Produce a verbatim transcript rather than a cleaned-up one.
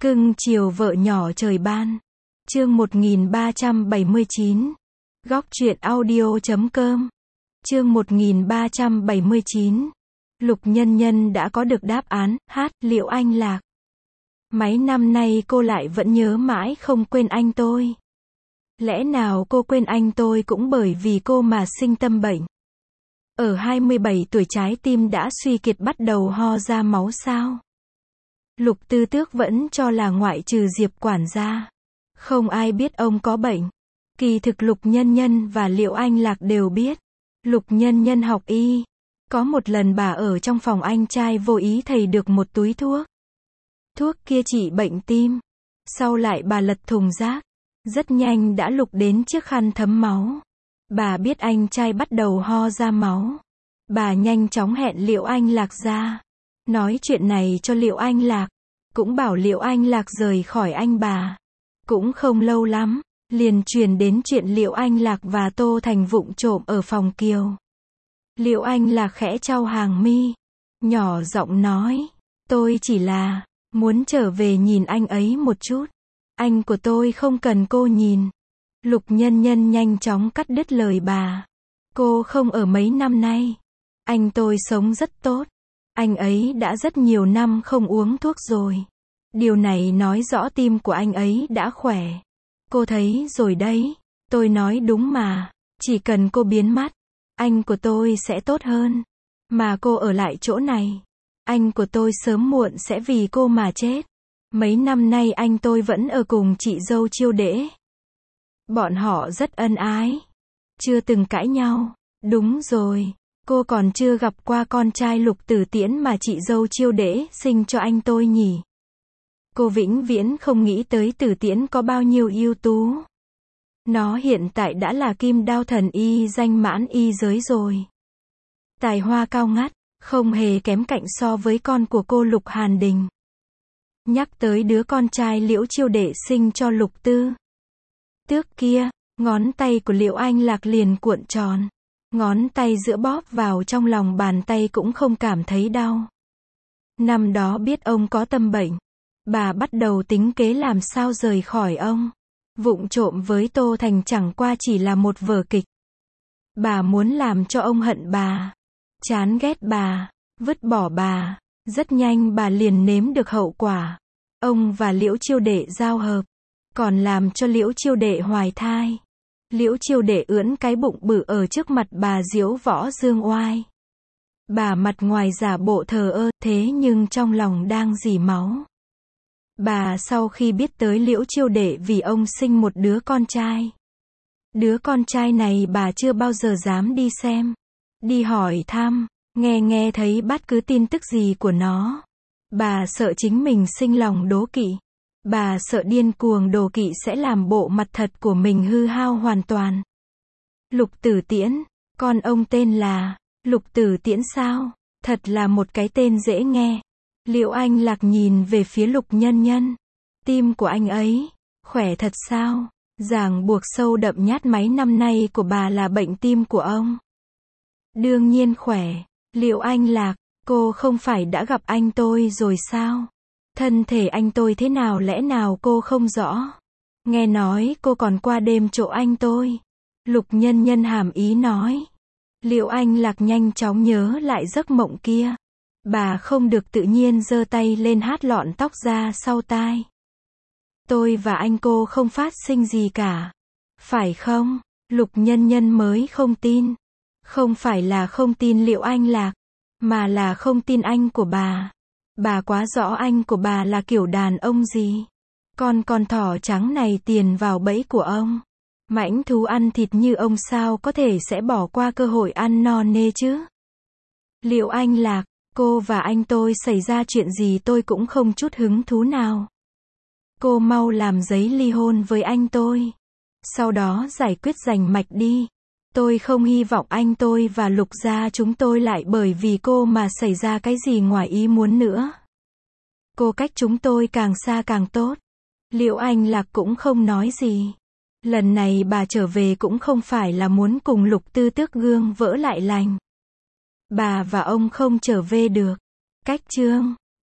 Cưng chiều vợ nhỏ trời ban. Chương một nghìn ba trăm bảy mươi chín. Góc truyện audio chấm com. Chương một nghìn ba trăm bảy mươi chín. Lục Nhân Nhân đã có được đáp án, hát, Liệu Anh Lạc. Mấy năm nay cô lại vẫn nhớ mãi không quên anh tôi. Lẽ nào cô quên anh tôi cũng bởi vì cô mà sinh tâm bệnh? Ở hai mươi bảy tuổi trái tim đã suy kiệt bắt đầu ho ra máu sao? Lục Tư Tước vẫn cho là ngoại trừ Diệp quản gia, không ai biết ông có bệnh. Kỳ thực Lục Nhân Nhân và Liệu Anh Lạc đều biết. Lục Nhân Nhân học y. Có một lần bà ở trong phòng anh trai vô ý thấy được một túi thuốc. Thuốc kia trị bệnh tim. Sau lại bà lật thùng rác. Rất nhanh đã lục đến chiếc khăn thấm máu. Bà biết anh trai bắt đầu ho ra máu. Bà nhanh chóng hẹn Liệu Anh Lạc ra. Nói chuyện này cho Liệu Anh Lạc. Cũng bảo Liệu Anh Lạc rời khỏi anh bà. Cũng không lâu lắm, liền truyền đến chuyện Liệu Anh Lạc và Tô Thành vụng trộm ở phòng Kiều. Liệu Anh Lạc khẽ chau hàng mi, nhỏ giọng nói, tôi chỉ là muốn trở về nhìn anh ấy một chút. Anh của tôi không cần cô nhìn. Lục Nhân Nhân nhanh chóng cắt đứt lời bà. Cô không ở mấy năm nay. Anh tôi sống rất tốt. Anh ấy đã rất nhiều năm không uống thuốc rồi. Điều này nói rõ tim của anh ấy đã khỏe. Cô thấy rồi đấy. Tôi nói đúng mà. Chỉ cần cô biến mất, anh của tôi sẽ tốt hơn. Mà cô ở lại chỗ này, anh của tôi sớm muộn sẽ vì cô mà chết. Mấy năm nay anh tôi vẫn ở cùng chị dâu Chiêu Đễ. Bọn họ rất ân ái. Chưa từng cãi nhau. Đúng rồi. Cô còn chưa gặp qua con trai Lục Tử Tiễn mà chị dâu Chiêu Đễ sinh cho anh tôi nhỉ? Cô vĩnh viễn không nghĩ tới Tử Tiễn có bao nhiêu ưu tú. Nó hiện tại đã là kim đao thần y danh mãn y giới rồi. Tài hoa cao ngắt, không hề kém cạnh so với con của cô Lục Hàn Đình. Nhắc tới đứa con trai Liễu Chiêu Đệ sinh cho Lục Tư Tước kia, ngón tay của Liệu Anh Lạc liền cuộn tròn. Ngón tay giữa bóp vào trong lòng bàn tay cũng không cảm thấy đau. Năm đó biết ông có tâm bệnh, bà bắt đầu tính kế làm sao rời khỏi ông. Vụng trộm với Tô Thành chẳng qua chỉ là một vở kịch. Bà muốn làm cho ông hận bà, chán ghét bà, vứt bỏ bà. Rất nhanh bà liền nếm được hậu quả. Ông và Liễu Chiêu Đệ giao hợp, còn làm cho Liễu Chiêu Đệ hoài thai. Liễu Chiêu Đệ ưỡn cái bụng bự ở trước mặt bà diễu võ dương oai. Bà mặt ngoài giả bộ thờ ơ, thế nhưng trong lòng đang rỉ máu. Bà sau khi biết tới Liễu Chiêu Đệ vì ông sinh một đứa con trai. Đứa con trai này bà chưa bao giờ dám đi xem, đi hỏi thăm, nghe nghe thấy bất cứ tin tức gì của nó. Bà sợ chính mình sinh lòng đố kỵ. Bà sợ điên cuồng đố kỵ sẽ làm bộ mặt thật của mình hư hao hoàn toàn. Lục Tử Tiễn, con ông tên là Lục Tử Tiễn sao? Thật là một cái tên dễ nghe. Liệu Anh Lạc nhìn về phía Lục Nhân Nhân. Tim của anh ấy khỏe thật sao? Ràng buộc sâu đậm nhát mấy năm nay của bà là bệnh tim của ông. Đương nhiên khỏe. Liệu Anh Lạc, cô không phải đã gặp anh tôi rồi sao? Thân thể anh tôi thế nào lẽ nào cô không rõ? Nghe nói cô còn qua đêm chỗ anh tôi. Lục Nhân Nhân hàm ý nói. Liệu Anh Lạc nhanh chóng nhớ lại giấc mộng kia. Bà không được tự nhiên giơ tay lên hát lọn tóc ra sau tai. Tôi và anh cô không phát sinh gì cả. Phải không? Lục Nhân Nhân mới không tin. Không phải là không tin Liệu Anh Lạc, mà là không tin anh của bà. Bà quá rõ anh của bà là kiểu đàn ông gì. Con con thỏ trắng này tiền vào bẫy của ông. Mãnh thú ăn thịt như ông sao có thể sẽ bỏ qua cơ hội ăn no nê chứ? Liệu Anh Lạc, cô và anh tôi xảy ra chuyện gì tôi cũng không chút hứng thú nào. Cô mau làm giấy ly hôn với anh tôi. Sau đó giải quyết rành mạch đi. Tôi không hy vọng anh tôi và Lục gia chúng tôi lại bởi vì cô mà xảy ra cái gì ngoài ý muốn nữa. Cô cách chúng tôi càng xa càng tốt. Liệu Anh Lạc cũng không nói gì. Lần này bà trở về cũng không phải là muốn cùng Lục Tư Tước gương vỡ lại lành. Bà và ông không trở về được. Cách chương